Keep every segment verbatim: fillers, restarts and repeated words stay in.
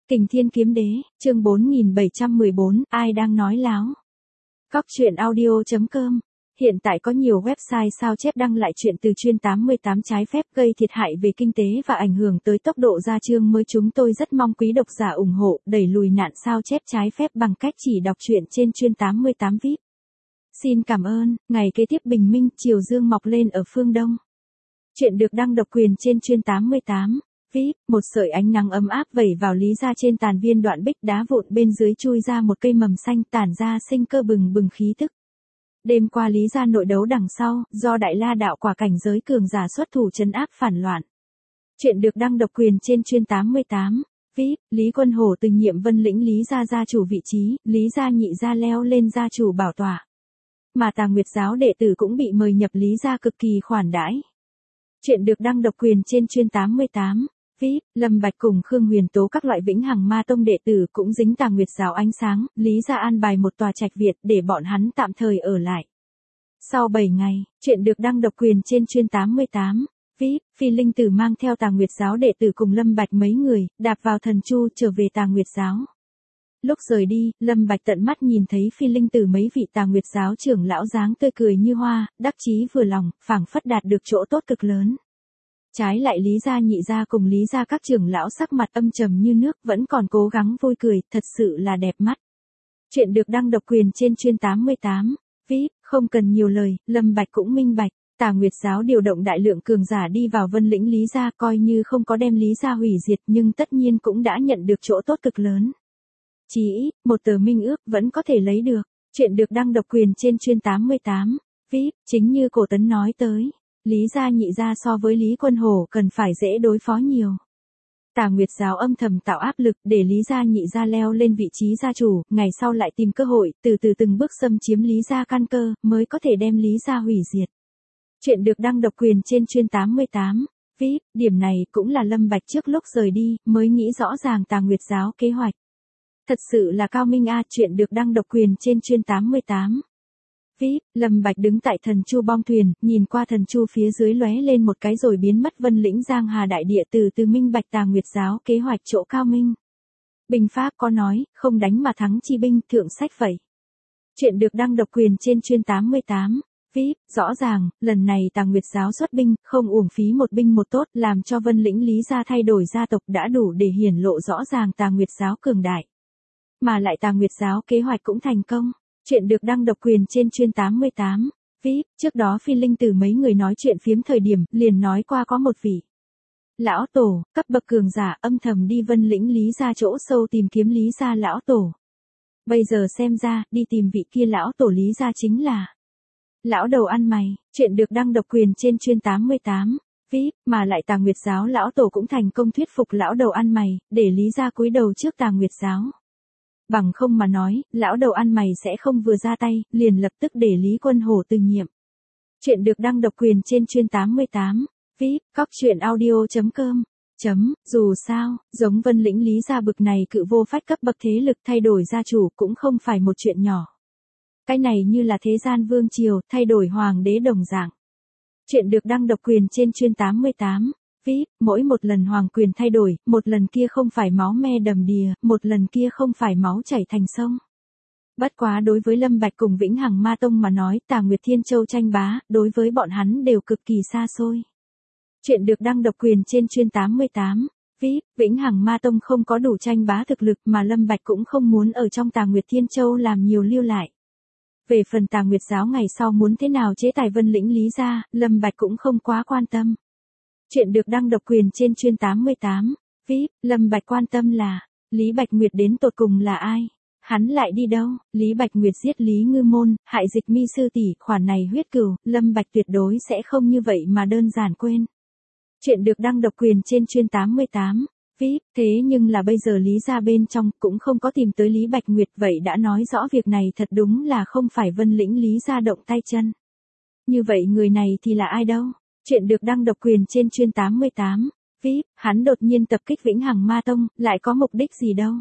Kình Thiên Kiếm Đế, chương bốn nghìn bảy trăm mười bốn, ai đang nói láo? Cóc truyện audio chấm com. Hiện tại có nhiều website sao chép đăng lại chuyện từ chuyên tám mươi tám trái phép gây thiệt hại về kinh tế và ảnh hưởng tới tốc độ ra chương mới. Chúng tôi rất mong quý độc giả ủng hộ, đẩy lùi nạn sao chép trái phép bằng cách chỉ đọc truyện trên chuyên tám mươi tám víp. Xin cảm ơn. Ngày kế tiếp bình minh, chiều dương mọc lên ở phương Đông. Chuyện được đăng độc quyền trên chuyên tám mươi tám víp. Một sợi ánh nắng ấm áp vẩy vào Lý Gia trên tàn viên đoạn bích đá vụn bên dưới chui ra một cây mầm xanh tản ra sinh cơ bừng bừng khí tức. Đêm qua Lý Gia nội đấu đằng sau, do Đại La đạo quả cảnh giới cường giả xuất thủ trấn áp phản loạn. Chuyện được đăng độc quyền trên chuyên tám mươi tám víp. Lý Quân Hổ từ nhiệm Vân Lĩnh Lý Gia gia chủ vị trí, Lý Gia nhị gia leo lên gia chủ bảo tọa. Mà Tà Nguyệt giáo đệ tử cũng bị mời nhập Lý Gia cực kỳ khoản đãi. Chuyện được đăng độc quyền trên chuyên tám mươi tám víp. Lâm Bạch cùng Khương Huyền Tố các loại Vĩnh Hằng Ma Tông đệ tử cũng dính Tà Nguyệt giáo ánh sáng, Lý Gia an bài một tòa trạch Việt để bọn hắn tạm thời ở lại. Sau bảy ngày, chuyện được đăng độc quyền trên chuyên tám mươi tám víp. Phi Linh Tử mang theo Tà Nguyệt giáo đệ tử cùng Lâm Bạch mấy người, đạp vào thần chu trở về Tà Nguyệt giáo. Lúc rời đi, Lâm Bạch tận mắt nhìn thấy Phi Linh Tử mấy vị Tà Nguyệt giáo trưởng lão dáng tươi cười như hoa, đắc chí vừa lòng, phảng phất đạt được chỗ tốt cực lớn. Trái lại Lý Gia nhị gia cùng Lý Gia các trưởng lão sắc mặt âm trầm như nước vẫn còn cố gắng vui cười, thật sự là đẹp mắt. Chuyện được đăng độc quyền trên chuyên tám mươi tám víp. Không cần nhiều lời, Lâm Bạch cũng minh bạch, Tà Nguyệt giáo điều động đại lượng cường giả đi vào Vân Lĩnh Lý Gia, coi như không có đem Lý Gia hủy diệt nhưng tất nhiên cũng đã nhận được chỗ tốt cực lớn. Chỉ ít, một tờ minh ước vẫn có thể lấy được. Chuyện được đăng độc quyền trên chuyên tám mươi tám víp. Chính như Cổ Tấn nói tới, Lý Gia nhị gia so với Lý Quân Hổ cần phải dễ đối phó nhiều. Tà Nguyệt giáo âm thầm tạo áp lực để Lý Gia nhị gia leo lên vị trí gia chủ, ngày sau lại tìm cơ hội, từ từ từng bước xâm chiếm Lý Gia căn cơ, mới có thể đem Lý Gia hủy diệt. Chuyện được đăng độc quyền trên chuyên tám mươi tám víp. Điểm này cũng là Lâm Bạch trước lúc rời đi, mới nghĩ rõ ràng Tà Nguyệt giáo kế hoạch. Thật sự là cao minh a. Chuyện được đăng độc quyền trên chuyên tám mươi tám víp. Lâm Bạch đứng tại thần chu bong thuyền, nhìn qua thần chu phía dưới lóe lên một cái rồi biến mất Vân Lĩnh Giang Hà đại địa, từ từ minh bạch Tà Nguyệt giáo kế hoạch chỗ cao minh. Binh pháp có nói, không đánh mà thắng chi binh, thượng sách vậy. Chuyện được đăng độc quyền trên chuyên tám mươi tám víp. Rõ ràng, lần này Tà Nguyệt giáo xuất binh, không uổng phí một binh một tốt, làm cho Vân Lĩnh Lý Gia thay đổi gia tộc đã đủ để hiển lộ rõ ràng Tà Nguyệt giáo cường đại. Mà lại Tà Nguyệt giáo kế hoạch cũng thành công. Chuyện được đăng độc quyền trên chuyên tám mươi tám víp. Trước đó Phi Linh Tử mấy người nói chuyện phiếm thời điểm, liền nói qua có một vị lão tổ, cấp bậc cường giả âm thầm đi Vân Lĩnh Lý Gia chỗ sâu tìm kiếm Lý Gia lão tổ. Bây giờ xem ra, đi tìm vị kia lão tổ Lý Gia chính là lão đầu ăn mày. Chuyện được đăng độc quyền trên chuyên tám mươi tám víp. Mà lại Tà Nguyệt giáo lão tổ cũng thành công thuyết phục lão đầu ăn mày, để Lý Gia cúi đầu trước Tà Nguyệt giáo. Bằng không mà nói, lão đầu ăn mày sẽ không vừa ra tay, liền lập tức để Lý Quân Hổ từ nhiệm. Chuyện được đăng độc quyền trên chuyên tám mươi tám víp. Cóc truyện audio chấm com. Chấm, dù sao, giống Vân Lĩnh Lý Gia bực này cự vô phách cấp bậc thế lực thay đổi gia chủ cũng không phải một chuyện nhỏ. Cái này như là thế gian vương triều, thay đổi hoàng đế đồng dạng. Chuyện được đăng độc quyền trên chuyên tám mươi tám víp. Mỗi một lần hoàng quyền thay đổi, một lần kia không phải máu me đầm đìa, một lần kia không phải máu chảy thành sông. Bất quá đối với Lâm Bạch cùng Vĩnh Hằng Ma Tông mà nói, Tà Nguyệt Thiên Châu tranh bá, đối với bọn hắn đều cực kỳ xa xôi. Chuyện được đăng độc quyền trên chuyên tám mươi tám víp. Vĩnh Hằng Ma Tông không có đủ tranh bá thực lực, mà Lâm Bạch cũng không muốn ở trong Tà Nguyệt Thiên Châu làm nhiều lưu lại. Về phần Tà Nguyệt giáo ngày sau muốn thế nào chế tài Vân Lĩnh Lý Gia, Lâm Bạch cũng không quá quan tâm. Chuyện được đăng độc quyền trên chuyên tám mươi tám víp. Lâm Bạch quan tâm là, Lý Bạch Nguyệt đến tột cùng là ai? Hắn lại đi đâu? Lý Bạch Nguyệt giết Lý Ngư Môn, hại Dịch Mi sư tỷ, khoản này huyết cừu, Lâm Bạch tuyệt đối sẽ không như vậy mà đơn giản quên. Chuyện được đăng độc quyền trên chuyên tám mươi tám víp. Thế nhưng là bây giờ Lý Gia bên trong cũng không có tìm tới Lý Bạch Nguyệt, vậy đã nói rõ việc này thật đúng là không phải Vân Lĩnh Lý Gia động tay chân. Như vậy người này thì là ai đâu? Chuyện được đăng độc quyền trên chuyên tám mươi tám víp. Hắn đột nhiên tập kích Vĩnh Hằng Ma Tông, lại có mục đích gì đâu?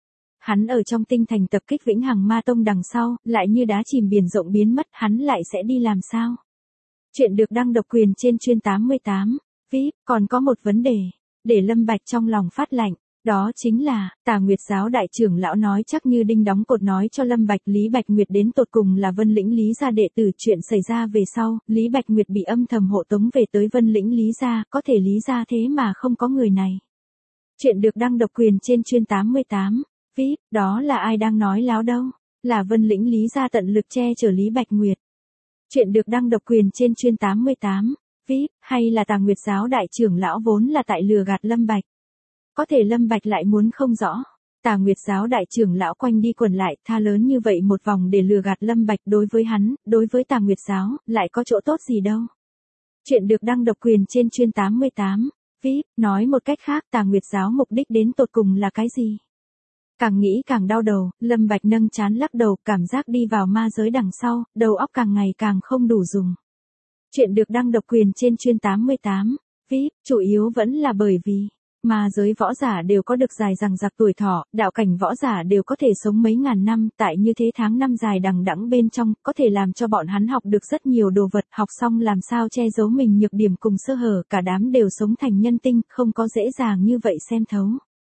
Hắn ở trong tinh thành tập kích Vĩnh Hằng Ma Tông đằng sau, lại như đá chìm biển rộng biến mất, hắn lại sẽ đi làm sao? Chuyện được đăng độc quyền trên chuyên tám mươi tám víp. Còn có một vấn đề, để Lâm Bạch trong lòng phát lạnh. Đó chính là, Tà Nguyệt giáo đại trưởng lão nói chắc như đinh đóng cột nói cho Lâm Bạch Lý Bạch Nguyệt đến tột cùng là Vân Lĩnh Lý gia đệ tử. Chuyện xảy ra về sau, Lý Bạch Nguyệt bị âm thầm hộ tống về tới Vân Lĩnh Lý gia, có thể Lý gia thế mà không có người này. Chuyện được đăng độc quyền trên chuyên tám mươi tám. vê i pê, đó là ai đang nói láo đâu? Là Vân Lĩnh Lý gia tận lực che chở Lý Bạch Nguyệt. Chuyện được đăng độc quyền trên chuyên tám mươi tám. vê i pê, hay là Tà Nguyệt giáo đại trưởng lão vốn là tại lừa gạt Lâm Bạch? Có thể Lâm Bạch lại muốn không rõ. Tà Nguyệt giáo đại trưởng lão quanh đi quẩn lại, tha lớn như vậy một vòng để lừa gạt Lâm Bạch, đối với hắn, đối với Tà Nguyệt giáo, lại có chỗ tốt gì đâu. Chuyện được đăng độc quyền trên chuyên tám mươi tám. vê i pê, nói một cách khác, Tà Nguyệt giáo mục đích đến tột cùng là cái gì? Càng nghĩ càng đau đầu, Lâm Bạch nâng trán lắc đầu, cảm giác đi vào ma giới đằng sau, đầu óc càng ngày càng không đủ dùng. Chuyện được đăng độc quyền trên chuyên tám mươi tám. vê i pê, chủ yếu vẫn là bởi vì ma giới võ giả đều có được dài dằng dặc tuổi thọ, đạo cảnh võ giả đều có thể sống mấy ngàn năm, tại như thế tháng năm dài đằng đẵng bên trong, có thể làm cho bọn hắn học được rất nhiều đồ vật, học xong làm sao che giấu mình nhược điểm cùng sơ hở, cả đám đều sống thành nhân tinh, không có dễ dàng như vậy xem thấu.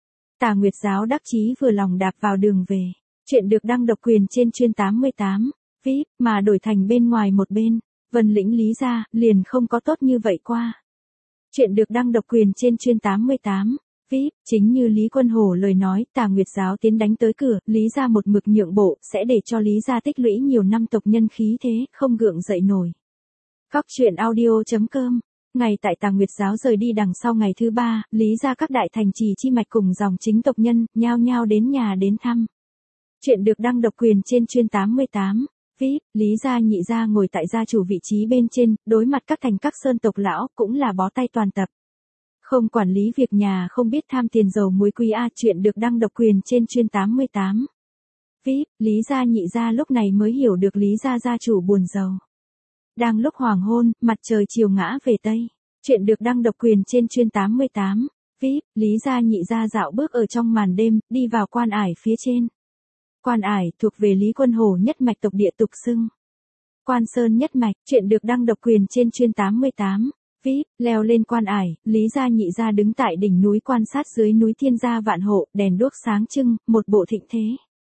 Tà Nguyệt giáo đắc chí vừa lòng đạp vào đường về. Chuyện được đăng độc quyền trên chuyên tám mươi tám. vê i pê, mà đổi thành bên ngoài một bên, Vân Lĩnh Lý gia, liền không có tốt như vậy qua. Chuyện được đăng độc quyền trên chuyên tám mươi tám. vê i pê, chính như Lý Quân Hổ lời nói, Tà Nguyệt giáo tiến đánh tới cửa, Lý gia một mực nhượng bộ, sẽ để cho Lý gia tích lũy nhiều năm tộc nhân khí thế, không gượng dậy nổi. Góc truyện audio chấm com. Ngày tại Tà Nguyệt giáo rời đi đằng sau ngày thứ ba, Lý gia các đại thành trì chi mạch cùng dòng chính tộc nhân, nhao nhao đến nhà đến thăm. Chuyện được đăng độc quyền trên chuyên tám mươi tám. vê i pê, Lý gia nhị gia ngồi tại gia chủ vị trí bên trên, đối mặt các thành các sơn tộc lão, cũng là bó tay toàn tập. Không quản lý việc nhà, không biết tham tiền dầu muối quý a. Chuyện được đăng độc quyền trên chuyên tám mươi tám. vê i pê, Lý gia nhị gia lúc này mới hiểu được Lý gia gia chủ buồn giàu. Đang lúc hoàng hôn, mặt trời chiều ngã về Tây. Chuyện được đăng độc quyền trên chuyên tám mươi tám. vê i pê, Lý gia nhị gia dạo bước ở trong màn đêm, đi vào quan ải phía trên. Quan ải thuộc về Lý Quân Hổ nhất mạch tộc địa tục xưng Quan Sơn nhất mạch. Chuyện được đăng độc quyền trên chuyên tám mươi tám. vê i pê, leo lên quan ải, Lý gia nhị gia đứng tại đỉnh núi quan sát dưới núi thiên gia vạn hộ, đèn đuốc sáng trưng, một bộ thịnh thế.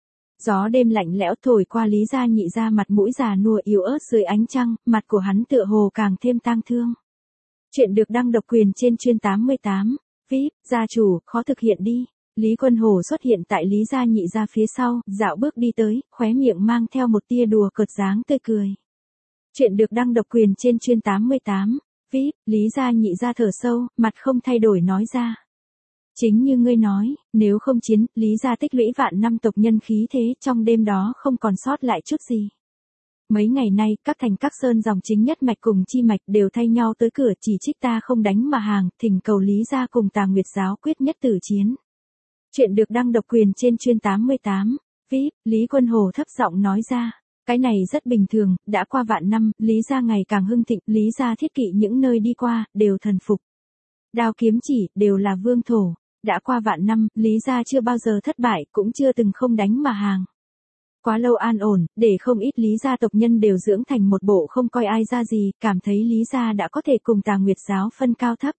Gió đêm lạnh lẽo thổi qua Lý gia nhị gia mặt mũi già nua yếu ớt dưới ánh trăng, mặt của hắn tựa hồ càng thêm tang thương. Chuyện được đăng độc quyền trên chuyên tám mươi tám. vê i pê, gia chủ, khó thực hiện đi. Lý Quân Hổ xuất hiện tại Lý gia nhị gia phía sau, dạo bước đi tới, khóe miệng mang theo một tia đùa cợt dáng tươi cười. Chuyện được đăng độc quyền trên chuyên tám mươi tám. vê i pê, Lý gia nhị gia thở sâu, mặt không thay đổi nói ra. Chính như ngươi nói, nếu không chiến, Lý gia tích lũy vạn năm tộc nhân khí thế, trong đêm đó không còn sót lại chút gì. Mấy ngày nay, các thành các sơn dòng chính nhất mạch cùng chi mạch đều thay nhau tới cửa, chỉ trích ta không đánh mà hàng, thỉnh cầu Lý gia cùng Tà Nguyệt giáo quyết nhất tử chiến. Chuyện được đăng độc quyền trên chuyên tám mươi tám. vê i pê, Lý Quân Hổ thấp giọng nói ra. Cái này rất bình thường, đã qua vạn năm, Lý gia ngày càng hưng thịnh, Lý gia thiết kỵ những nơi đi qua, đều thần phục. Đao kiếm chỉ, đều là vương thổ. Đã qua vạn năm, Lý gia chưa bao giờ thất bại, cũng chưa từng không đánh mà hàng. Quá lâu an ổn, để không ít Lý gia tộc nhân đều dưỡng thành một bộ không coi ai ra gì, cảm thấy Lý gia đã có thể cùng Tà Nguyệt giáo phân cao thấp.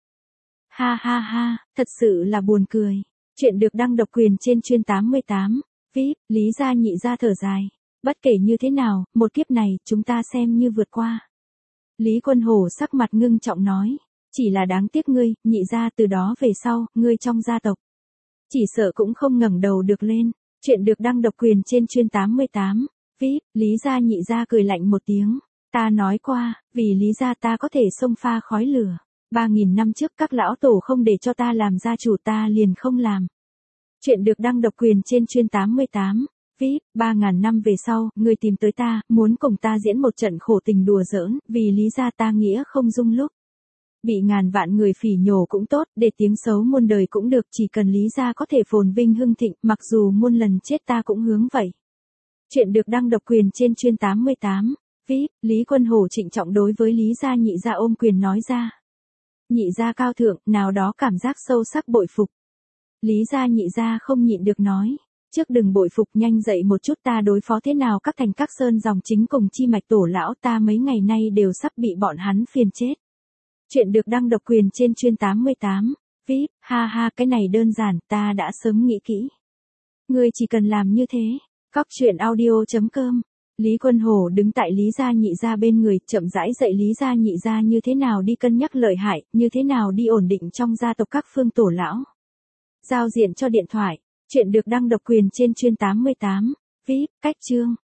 Ha ha ha, thật sự là buồn cười. Chuyện được đăng độc quyền trên chuyên tám mươi tám. vê i pê, Lý gia nhị gia thở dài. Bất kể như thế nào, một kiếp này, chúng ta xem như vượt qua. Lý Quân Hổ sắc mặt ngưng trọng nói. Chỉ là đáng tiếc ngươi, nhị gia, từ đó về sau, ngươi trong gia tộc chỉ sợ cũng không ngẩng đầu được lên. Chuyện được đăng độc quyền trên chuyên tám mươi tám. vê i pê, Lý gia nhị gia cười lạnh một tiếng. Ta nói qua, vì Lý gia ta có thể xông pha khói lửa. Ba nghìn năm trước các lão tổ không để cho ta làm gia chủ, ta liền không làm. Chuyện được đăng độc quyền trên chuyên tám mươi tám. vê i pê, ba ngàn năm về sau, ngươi tìm tới ta, muốn cùng ta diễn một trận khổ tình đùa giỡn, vì Lý gia ta nghĩa không dung lúc. Bị ngàn vạn người phỉ nhổ cũng tốt, để tiếng xấu muôn đời cũng được, chỉ cần Lý gia có thể phồn vinh hưng thịnh, mặc dù muôn lần chết ta cũng hướng vậy. Chuyện được đăng độc quyền trên chuyên tám mươi tám. vê i pê, Lý Quân Hổ trịnh trọng đối với Lý gia nhị gia ôm quyền nói ra. Nhị gia cao thượng, nào đó cảm giác sâu sắc bội phục. Lý gia nhị gia không nhịn được nói. Trước đừng bội phục, nhanh dậy một chút, ta đối phó thế nào các thành các sơn dòng chính cùng chi mạch tổ lão, ta mấy ngày nay đều sắp bị bọn hắn phiền chết. Chuyện được đăng độc quyền trên chuyên tám mươi tám. vê i pê, ha ha cái này đơn giản, ta đã sớm nghĩ kỹ. Ngươi chỉ cần làm như thế. Cóc truyện audio.com. Lý Quân Hổ đứng tại Lý Gia Nhị Gia bên người, chậm rãi dạy Lý Gia Nhị Gia như thế nào đi cân nhắc lợi hại, như thế nào đi ổn định trong gia tộc các phương tổ lão. Giao diện cho điện thoại. Chuyện được đăng độc quyền trên chuyên tám mươi tám. vê i pê, cách chương.